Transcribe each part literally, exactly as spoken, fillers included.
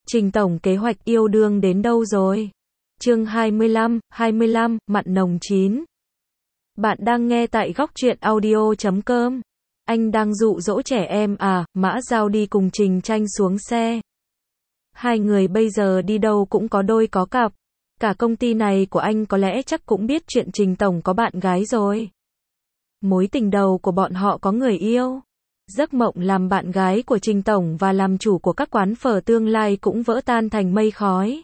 Trình tổng kế hoạch yêu đương đến đâu rồi? Chương hai mươi lăm, hai mươi lăm, mặn nồng chín. Bạn đang nghe tại góc truyện audio chấm com. Anh đang dụ dỗ trẻ em à? Mã Dao đi cùng Trình Tranh xuống xe. Hai người bây giờ đi đâu cũng có đôi có cặp. Cả công ty này của anh có lẽ chắc cũng biết chuyện Trình tổng có bạn gái rồi. Mối tình đầu của bọn họ có người yêu. Giấc mộng làm bạn gái của Trình tổng và làm chủ của các quán phở tương lai cũng vỡ tan thành mây khói.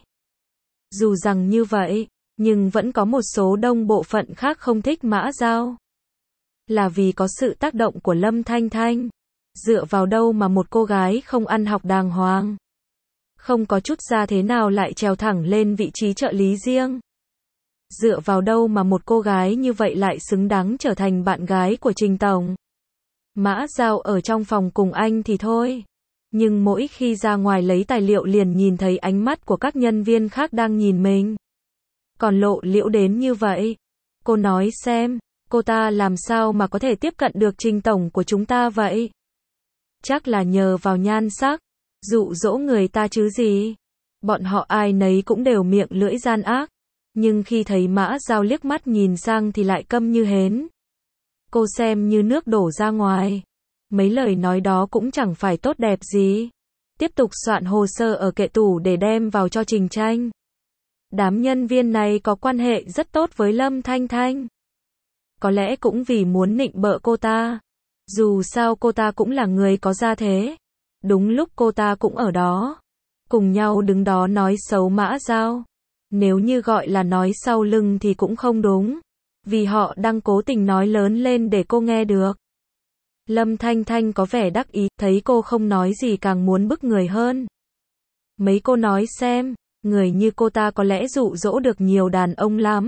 Dù rằng như vậy, nhưng vẫn có một số đông bộ phận khác không thích Mã Dao. Là vì có sự tác động của Lâm Thanh Thanh. Dựa vào đâu mà một cô gái không ăn học đàng hoàng, không có chút gia thế nào lại trèo thẳng lên vị trí trợ lý riêng? Dựa vào đâu mà một cô gái như vậy lại xứng đáng trở thành bạn gái của Trình tổng? Mã Dao ở trong phòng cùng anh thì thôi, nhưng mỗi khi ra ngoài lấy tài liệu liền nhìn thấy ánh mắt của các nhân viên khác đang nhìn mình. Còn lộ liễu đến như vậy. Cô nói xem, cô ta làm sao mà có thể tiếp cận được Trình tổng của chúng ta vậy? Chắc là nhờ vào nhan sắc, dụ dỗ người ta chứ gì. Bọn họ ai nấy cũng đều miệng lưỡi gian ác, nhưng khi thấy Mã Dao liếc mắt nhìn sang thì lại câm như hến. Cô xem như nước đổ ra ngoài. Mấy lời nói đó cũng chẳng phải tốt đẹp gì. Tiếp tục soạn hồ sơ ở kệ tủ để đem vào cho Trình Tranh. Đám nhân viên này có quan hệ rất tốt với Lâm Thanh Thanh. Có lẽ cũng vì muốn nịnh bợ cô ta. Dù sao cô ta cũng là người có gia thế. Đúng lúc cô ta cũng ở đó, cùng nhau đứng đó nói xấu Mã Dao. Nếu như gọi là nói sau lưng thì cũng không đúng, vì họ đang cố tình nói lớn lên để cô nghe được. Lâm Thanh Thanh có vẻ đắc ý, thấy cô không nói gì càng muốn bức người hơn. Mấy cô nói xem, người như cô ta có lẽ dụ dỗ được nhiều đàn ông lắm.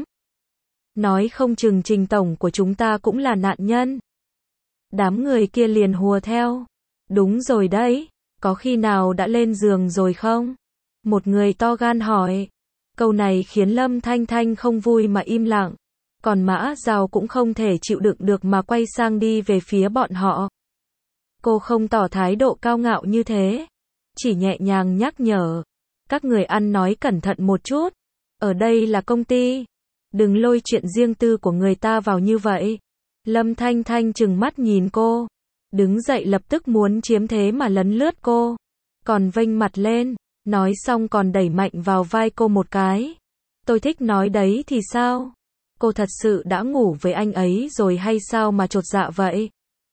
Nói không chừng Trình tổng của chúng ta cũng là nạn nhân. Đám người kia liền hùa theo. Đúng rồi đấy, có khi nào đã lên giường rồi không? Một người to gan hỏi. Câu này khiến Lâm Thanh Thanh không vui mà im lặng. Còn Mã Dao cũng không thể chịu đựng được mà quay sang đi về phía bọn họ. Cô không tỏ thái độ cao ngạo như thế, chỉ nhẹ nhàng nhắc nhở. Các người ăn nói cẩn thận một chút. Ở đây là công ty. Đừng lôi chuyện riêng tư của người ta vào như vậy. Lâm Thanh Thanh trừng mắt nhìn cô. Đứng dậy lập tức muốn chiếm thế mà lấn lướt cô. Còn vênh mặt lên. Nói xong còn đẩy mạnh vào vai cô một cái. Tôi thích nói đấy thì sao? Cô thật sự đã ngủ với anh ấy rồi hay sao mà chột dạ vậy?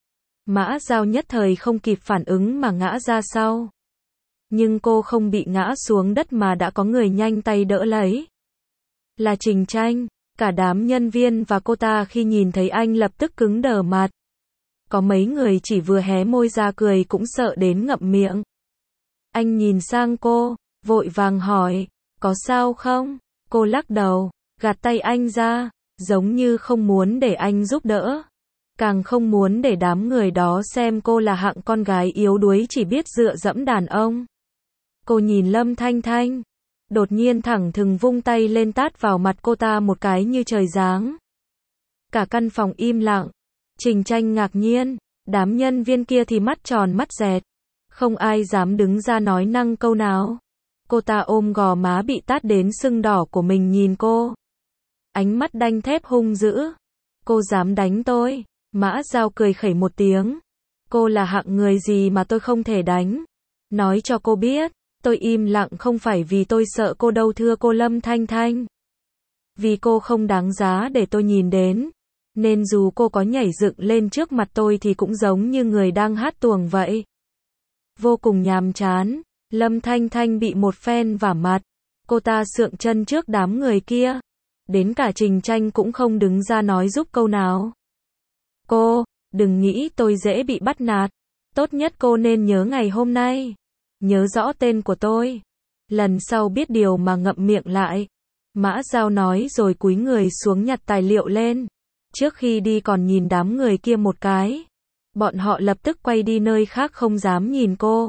Mã Dao nhất thời không kịp phản ứng mà ngã ra sau. Nhưng cô không bị ngã xuống đất mà đã có người nhanh tay đỡ lấy. Là Trình Tranh. Cả đám nhân viên và cô ta khi nhìn thấy anh lập tức cứng đờ mặt. Có mấy người chỉ vừa hé môi ra cười cũng sợ đến ngậm miệng. Anh nhìn sang cô, vội vàng hỏi, có sao không? Cô lắc đầu, gạt tay anh ra, giống như không muốn để anh giúp đỡ. Càng không muốn để đám người đó xem cô là hạng con gái yếu đuối chỉ biết dựa dẫm đàn ông. Cô nhìn Lâm Thanh Thanh, đột nhiên thẳng thừng vung tay lên tát vào mặt cô ta một cái như trời giáng. Cả căn phòng im lặng. Trình Tranh ngạc nhiên, đám nhân viên kia thì mắt tròn mắt dẹt. Không ai dám đứng ra nói năng câu nào. Cô ta ôm gò má bị tát đến sưng đỏ của mình nhìn cô. Ánh mắt đanh thép hung dữ. Cô dám đánh tôi? Mã Dao cười khẩy một tiếng. Cô là hạng người gì mà tôi không thể đánh? Nói cho cô biết, tôi im lặng không phải vì tôi sợ cô đâu thưa cô Lâm Thanh Thanh. Vì cô không đáng giá để tôi nhìn đến. Nên dù cô có nhảy dựng lên trước mặt tôi thì cũng giống như người đang hát tuồng vậy. Vô cùng nhàm chán. Lâm Thanh Thanh bị một phen vả mặt. Cô ta sượng chân trước đám người kia. Đến cả Trình Tranh cũng không đứng ra nói giúp câu nào. Cô, đừng nghĩ tôi dễ bị bắt nạt. Tốt nhất cô nên nhớ ngày hôm nay. Nhớ rõ tên của tôi. Lần sau biết điều mà ngậm miệng lại. Mã Dao nói rồi cúi người xuống nhặt tài liệu lên. Trước khi đi còn nhìn đám người kia một cái. Bọn họ lập tức quay đi nơi khác không dám nhìn cô.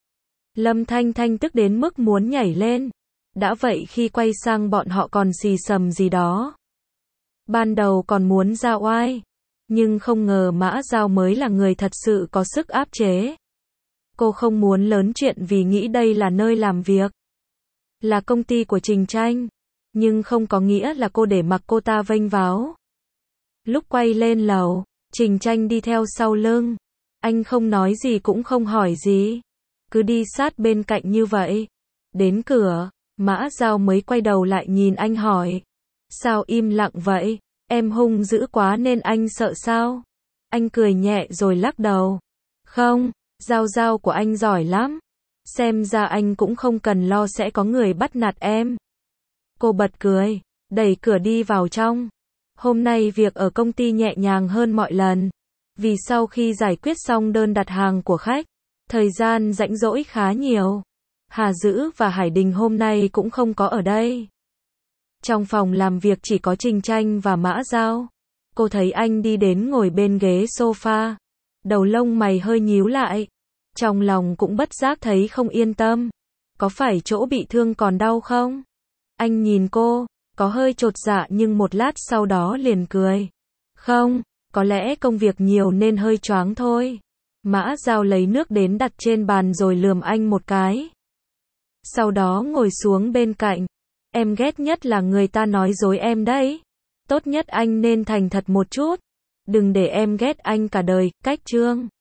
Lâm Thanh Thanh tức đến mức muốn nhảy lên. Đã vậy khi quay sang bọn họ còn xì xầm gì đó. Ban đầu còn muốn ra oai. Nhưng không ngờ Mã Dao mới là người thật sự có sức áp chế. Cô không muốn lớn chuyện vì nghĩ đây là nơi làm việc. là công ty của Trình Tranh, nhưng không có nghĩa là cô để mặc cô ta vênh váo. Lúc quay lên lầu, Trình Tranh đi theo sau lưng. Anh không nói gì cũng không hỏi gì, cứ đi sát bên cạnh như vậy. Đến cửa, Mã Dao mới quay đầu lại nhìn anh hỏi. Sao im lặng vậy? Em hung dữ quá nên anh sợ sao? Anh cười nhẹ rồi lắc đầu. Không, Dao Dao của anh giỏi lắm. Xem ra anh cũng không cần lo sẽ có người bắt nạt em. Cô bật cười, đẩy cửa đi vào trong. Hôm nay việc ở công ty nhẹ nhàng hơn mọi lần. Vì sau khi giải quyết xong đơn đặt hàng của khách, thời gian rảnh rỗi khá nhiều. Hà Dữ và Hải Đình hôm nay cũng không có ở đây. Trong phòng làm việc chỉ có Trình Tranh và Mã Dao. Cô thấy anh đi đến ngồi bên ghế sofa. Đầu lông mày hơi nhíu lại. Trong lòng cũng bất giác thấy không yên tâm. Có phải chỗ bị thương còn đau không? Anh nhìn cô, có hơi chột dạ nhưng một lát sau đó liền cười. Không, có lẽ công việc nhiều nên hơi choáng thôi. Mã Dao lấy nước đến đặt trên bàn rồi lườm anh một cái. Sau đó ngồi xuống bên cạnh. Em ghét nhất là người ta nói dối em đấy. Tốt nhất anh nên thành thật một chút. Đừng để em ghét anh cả đời, cách trương.